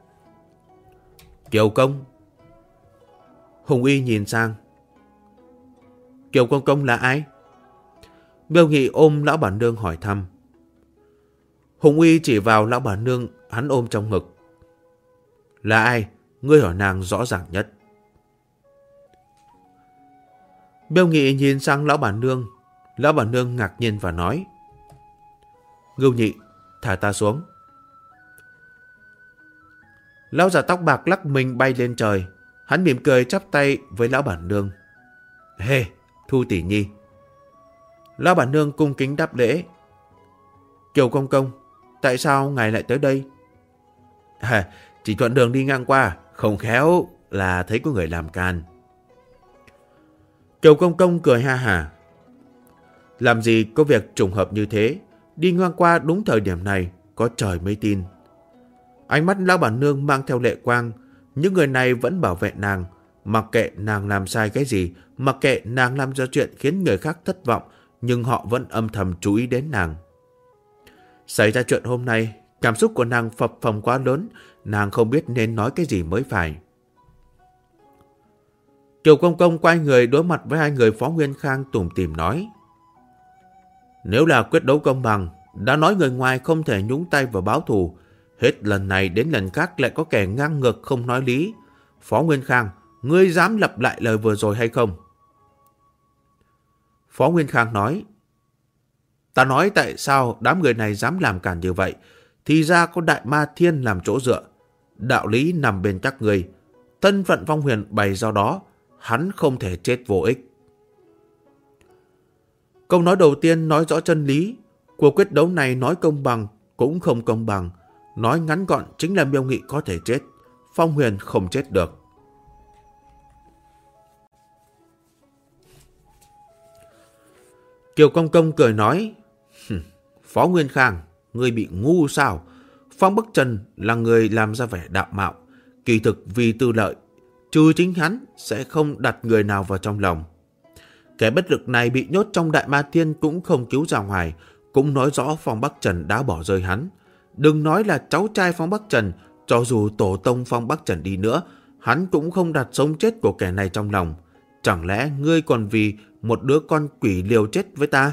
Kiều Công. Hùng Y nhìn sang. Kiều Công là ai? Miêu Nghị ôm lão bản nương hỏi thăm. Hùng Y chỉ vào lão bản nương hắn ôm trong ngực. Là ai? Ngươi hỏi nàng rõ ràng nhất. Miêu Nghị nhìn sang lão bản nương. Lão bản nương ngạc nhiên và nói. Ngưu Nhị, thả ta xuống. Lão già tóc bạc lắc mình bay lên trời. Hắn mỉm cười chắp tay với lão bản nương. Hê, Thu tỷ nhi. Lão bản nương cung kính đáp lễ. Kiều Công, tại sao ngài lại tới đây? Chỉ thuận đường đi ngang qua, không khéo là thấy có người làm can. Kiều Công cười ha hả. Làm gì có việc trùng hợp như thế, đi ngang qua đúng thời điểm này, có trời mới tin. Ánh mắt lão bản nương mang theo lệ quang, những người này vẫn bảo vệ nàng, mặc kệ nàng làm sai cái gì, mặc kệ nàng làm ra chuyện khiến người khác thất vọng, nhưng họ vẫn âm thầm chú ý đến nàng. Xảy ra chuyện hôm nay, cảm xúc của nàng phập phồng quá lớn, nàng không biết nên nói cái gì mới phải. Kiều Công quay người đối mặt với hai người Phó Nguyên Khang tủm tỉm nói. Nếu là quyết đấu công bằng, đã nói người ngoài không thể nhúng tay vào báo thù, hết lần này đến lần khác lại có kẻ ngang ngược không nói lý. Phó Nguyên Khang, ngươi dám lặp lại lời vừa rồi hay không? Phó Nguyên Khang nói. Ta nói tại sao đám người này dám làm cản như vậy, thì ra có Đại Ma Thiên làm chỗ dựa. Đạo lý nằm bên các người. Thân phận Phong Huyền bày do đó, hắn không thể chết vô ích. Câu nói đầu tiên nói rõ chân lý. Cuộc quyết đấu này nói công bằng cũng không công bằng. Nói ngắn gọn chính là Miêu Nghị có thể chết. Phong Huyền không chết được. Kiều Công Công cười nói, Phó Nguyên Khang, ngươi bị ngu sao? Phong Bắc Trần là người làm ra vẻ đạo mạo, kỳ thực vì tư lợi, trừ chính hắn sẽ không đặt người nào vào trong lòng. Kẻ bất lực này bị nhốt trong Đại Ma Thiên cũng không cứu ra ngoài, cũng nói rõ Phong Bắc Trần đã bỏ rơi hắn. Đừng nói là cháu trai Phong Bắc Trần, cho dù tổ tông Phong Bắc Trần đi nữa, hắn cũng không đặt sống chết của kẻ này trong lòng. Chẳng lẽ ngươi còn vì một đứa con quỷ liều chết với ta?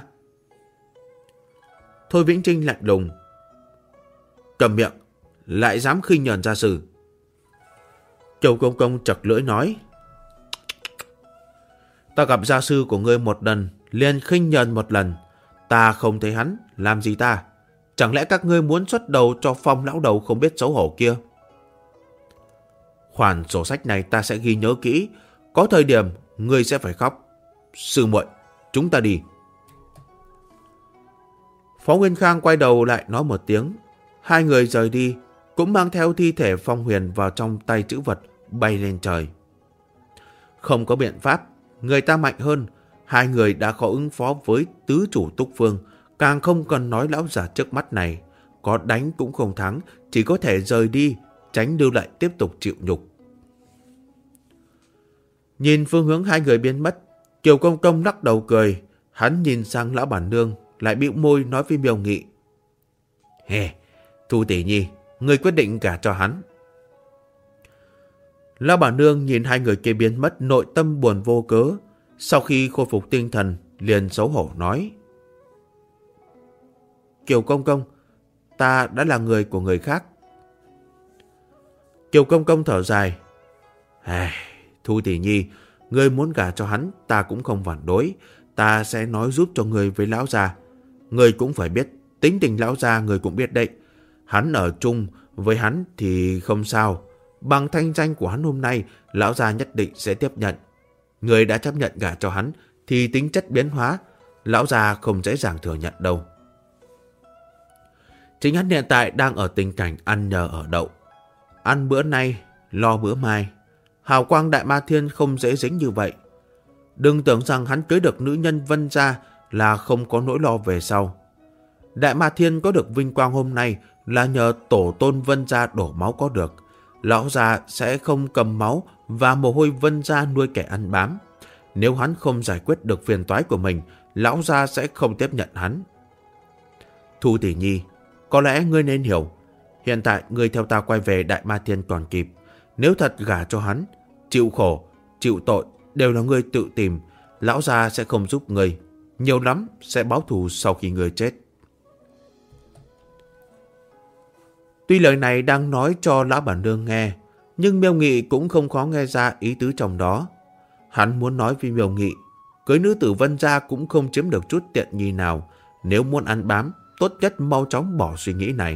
Thôi Vĩnh Trinh lạnh lùng, cầm miệng, lại dám khinh nhờn gia sư. Kiều Công Công chật lưỡi nói, ta gặp gia sư của ngươi một lần, liền khinh nhờn một lần. Ta không thấy hắn, làm gì ta? Chẳng lẽ các ngươi muốn xuất đầu cho Phong lão đầu không biết xấu hổ kia? Khoản sổ sách này ta sẽ ghi nhớ kỹ, có thời điểm ngươi sẽ phải khóc. Sư muội, chúng ta đi. Phó Nguyên Khang quay đầu lại nói một tiếng. Hai người rời đi, cũng mang theo thi thể Phong Huyền vào trong tay trữ vật, bay lên trời. Không có biện pháp, người ta mạnh hơn. Hai người đã có ứng phó với tứ chủ Túc Phương, càng không cần nói lão già trước mắt này. Có đánh cũng không thắng, chỉ có thể rời đi, tránh lưu lại tiếp tục chịu nhục. Nhìn phương hướng hai người biến mất, Kiều Công Công lắc đầu cười. Hắn nhìn sang lão bản nương, lại bĩu môi nói với Miêu Nghị, Thu tỷ nhi, ngươi quyết định gả cho hắn. Lão bản nương nhìn hai người kia biến mất, nội tâm buồn vô cớ. Sau khi khôi phục tinh thần, liền xấu hổ nói, Kiều Công Công, ta đã là người của người khác. Kiều Công Công thở dài, Thu tỷ nhi, ngươi muốn gả cho hắn, ta cũng không phản đối. Ta sẽ nói giúp cho ngươi với lão già. Ngươi cũng phải biết, tính tình lão già ngươi cũng biết đấy. Hắn ở chung với hắn thì không sao. Bằng thanh danh của hắn hôm nay, lão già nhất định sẽ tiếp nhận. Ngươi đã chấp nhận gả cho hắn, thì tính chất biến hóa, lão già không dễ dàng thừa nhận đâu. Chính hắn hiện tại đang ở tình cảnh ăn nhờ ở đậu. Ăn bữa nay, lo bữa mai. Hào quang Đại Ma Thiên không dễ dính như vậy. Đừng tưởng rằng hắn cưới được nữ nhân Vân gia là không có nỗi lo về sau. Đại Ma Thiên có được vinh quang hôm nay là nhờ tổ tôn Vân gia đổ máu có được. Lão già sẽ không cầm máu và mồ hôi Vân gia nuôi kẻ ăn bám. Nếu hắn không giải quyết được phiền toái của mình, lão gia sẽ không tiếp nhận hắn. Thu tỷ nhi, có lẽ ngươi nên hiểu, hiện tại ngươi theo ta quay về Đại Ma Thiên còn kịp. Nếu thật gả cho hắn, chịu khổ, chịu tội đều là ngươi tự tìm. Lão gia sẽ không giúp ngươi, nhiều lắm sẽ báo thù sau khi ngươi chết. Tuy lời này đang nói cho lão bản nương nghe, nhưng Miêu Nghị cũng không khó nghe ra ý tứ trong đó. Hắn muốn nói với Miêu Nghị, cưới nữ tử Vân gia cũng không chiếm được chút tiện nghi nào. Nếu muốn ăn bám, tốt nhất mau chóng bỏ suy nghĩ này.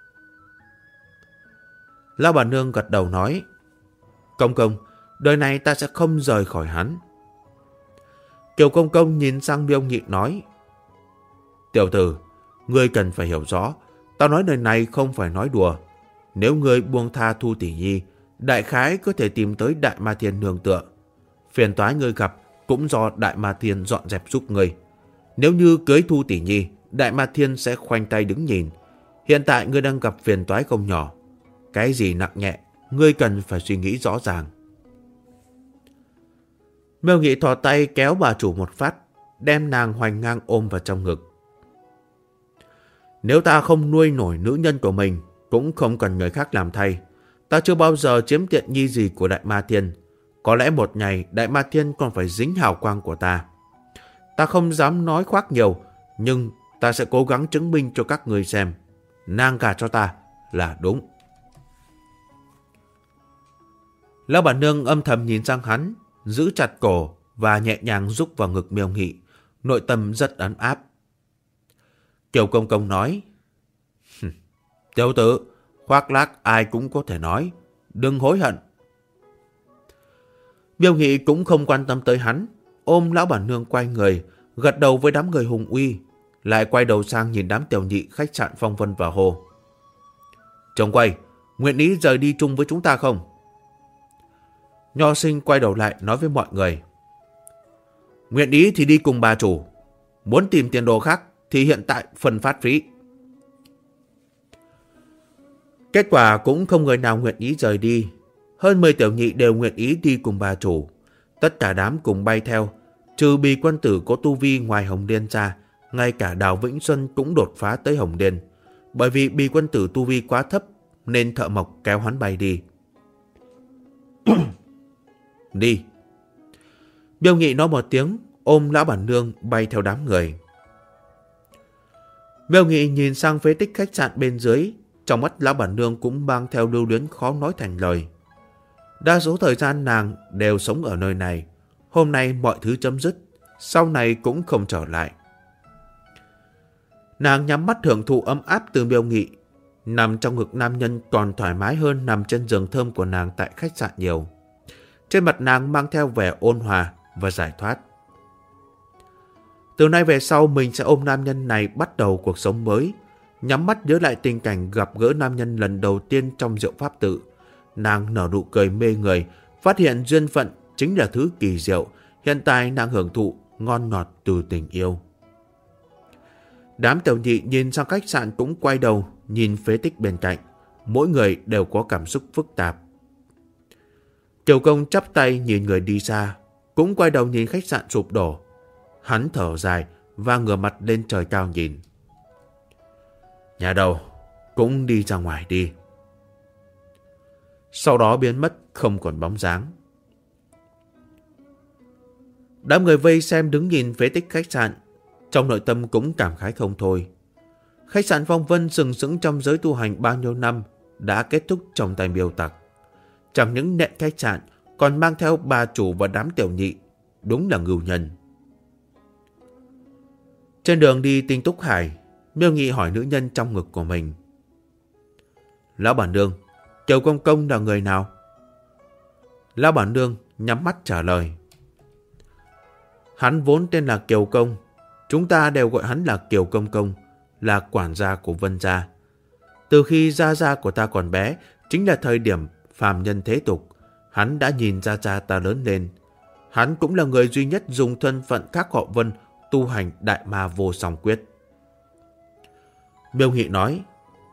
Lão bản nương gật đầu nói, Công Công, đời này ta sẽ không rời khỏi hắn. Kiều Công Công nhìn sang Miêu Nghị nói, Tiểu tử, ngươi cần phải hiểu rõ, tao nói lời này không phải nói đùa. Nếu ngươi buông tha Thu tỷ nhi, đại khái có thể tìm tới Đại Ma Thiên nương tựa. Phiền toái ngươi gặp cũng do Đại Ma Thiên dọn dẹp giúp ngươi. Nếu như cưới Thu tỷ nhi, Đại Ma Thiên sẽ khoanh tay đứng nhìn. Hiện tại ngươi đang gặp phiền toái không nhỏ. Cái gì nặng nhẹ, ngươi cần phải suy nghĩ rõ ràng. Miêu Nghị thò tay kéo bà chủ một phát, đem nàng hoành ngang ôm vào trong ngực. Nếu ta không nuôi nổi nữ nhân của mình, cũng không cần người khác làm thay. Ta chưa bao giờ chiếm tiện nghi gì của Đại Ma Thiên. Có lẽ một ngày Đại Ma Thiên còn phải dính hào quang của ta. Ta không dám nói khoác nhiều, nhưng ta sẽ cố gắng chứng minh cho các người xem. Nàng gả cho ta là đúng. Lão bản nương âm thầm nhìn sang hắn, giữ chặt cổ và nhẹ nhàng rúc vào ngực Miêu Nghị, nội tâm rất ấm áp. Kiều Công Công nói, Tiểu tử, khoác lác ai cũng có thể nói, đừng hối hận. Miêu Nghị cũng không quan tâm tới hắn, ôm lão bản nương quay người, gật đầu với đám người hùng uy, lại quay đầu sang nhìn đám tiểu nhị khách sạn Phong Vân và hồ. Chồng quay, nguyện ý rời đi chung với chúng ta không? Nho sinh quay đầu lại nói với mọi người. Nguyện ý thì đi cùng bà chủ. Muốn tìm tiền đồ khác thì hiện tại phân phát phí. Kết quả cũng không người nào nguyện ý rời đi. Hơn 10 tiểu nhị đều nguyện ý đi cùng bà chủ. Tất cả đám cùng bay theo. Trừ Bì quân tử có tu vi ngoài Hồng Liên ra, ngay cả Đào Vĩnh Xuân cũng đột phá tới Hồng Liên. Bởi vì Bì quân tử tu vi quá thấp nên thợ mộc kéo hắn bay đi. Đi. Miêu Nghị nói một tiếng, ôm Lão Bản Nương bay theo đám người. Miêu Nghị nhìn sang phế tích khách sạn bên dưới, trong mắt Lão Bản Nương cũng mang theo lưu luyến khó nói thành lời. Đa số thời gian nàng đều sống ở nơi này. Hôm nay mọi thứ chấm dứt, sau này cũng không trở lại. Nàng nhắm mắt hưởng thụ ấm áp từ Miêu Nghị. Nằm trong ngực nam nhân còn thoải mái hơn nằm trên giường thơm của nàng tại khách sạn nhiều. Trên mặt nàng mang theo vẻ ôn hòa và giải thoát. Từ nay về sau mình sẽ ôm nam nhân này bắt đầu cuộc sống mới. Nhắm mắt nhớ lại tình cảnh gặp gỡ nam nhân lần đầu tiên trong Diệu Pháp Tự. Nàng nở nụ cười mê người, phát hiện duyên phận chính là thứ kỳ diệu. Hiện tại nàng hưởng thụ ngon ngọt từ tình yêu. Đám tiểu nhị nhìn sang khách sạn cũng quay đầu nhìn phế tích bên cạnh. Mỗi người đều có cảm xúc phức tạp. Kiều Công chắp tay nhìn người đi xa, cũng quay đầu nhìn khách sạn sụp đổ. Hắn thở dài và ngửa mặt lên trời cao nhìn. Nhà đầu cũng đi ra ngoài đi. Sau đó biến mất không còn bóng dáng. Đám người vây xem đứng nhìn phế tích khách sạn, trong nội tâm cũng cảm khái không thôi. Khách sạn Phong Vân sừng sững trong giới tu hành bao nhiêu năm đã kết thúc trong tay Miêu Tặc. Chẳng những nện khách sạn còn mang theo bà chủ và đám tiểu nhị, đúng là ngưu nhân. Trên đường đi Tinh Túc Hải, Miêu Nghị hỏi nữ nhân trong ngực của mình. Lão Bản Nương, Kiều Công Công là người nào? Lão Bản Nương nhắm mắt trả lời. Hắn vốn tên là Kiều Công, chúng ta đều gọi hắn là Kiều Công Công, là quản gia của Vân gia. Từ khi gia gia của ta còn bé, chính là thời điểm phàm nhân thế tục, hắn đã nhìn gia gia ta lớn lên. Hắn cũng là người duy nhất dùng thân phận khác họ Vân tu hành Đại Ma Vô Song Quyết. Miêu Nghị nói,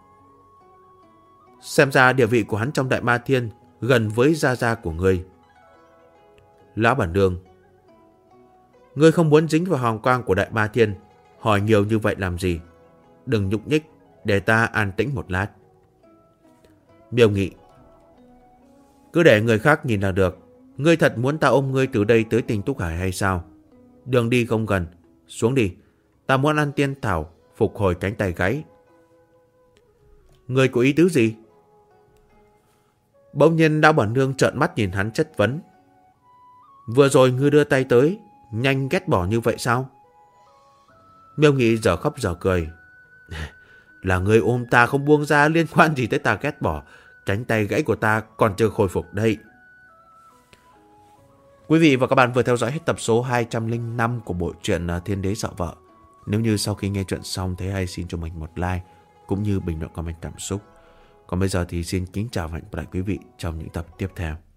xem ra địa vị của hắn trong Đại Ma Thiên gần với gia gia của ngươi. Lão Bản Nương, ngươi không muốn dính vào hào quang của Đại Ma Thiên, hỏi nhiều như vậy làm gì? Đừng nhúc nhích, để ta an tĩnh một lát. Miêu Nghị, cứ để người khác nhìn là được. Ngươi thật muốn ta ôm ngươi từ đây tới Tinh Túc Hải hay sao? Đường đi không gần, xuống đi. Ta muốn ăn tiên thảo, phục hồi cánh tay gãy. Ngươi có ý tứ gì? Bỗng nhiên Lão Bản Nương trợn mắt nhìn hắn chất vấn. Vừa rồi ngươi đưa tay tới, nhanh ghét bỏ như vậy sao? Miêu Nghị dở khóc dở cười. Là ngươi ôm ta không buông ra, liên quan gì tới ta ghét bỏ? Cánh tay gãy của ta còn chưa khôi phục đây. Quý vị và các bạn vừa theo dõi hết tập số 205 của bộ truyện Thiên Đế Sợ Vợ. Nếu như sau khi nghe chuyện xong thấy hay, xin cho mình một like cũng như bình luận comment cảm xúc. Còn bây giờ thì xin kính chào và hẹn gặp lại quý vị trong những tập tiếp theo.